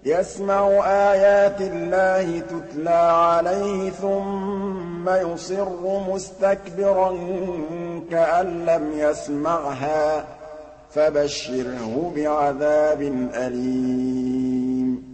يَسْمَعُ آيَاتِ اللَّهِ تُتْلَىٰ عَلَيْهِ ثُمَّ يُصِرُّ مُسْتَكْبِرًا كَأَن لَّمْ يَسْمَعْهَا ۖ فَبَشِّرْهُ بِعَذَابٍ أَلِيمٍ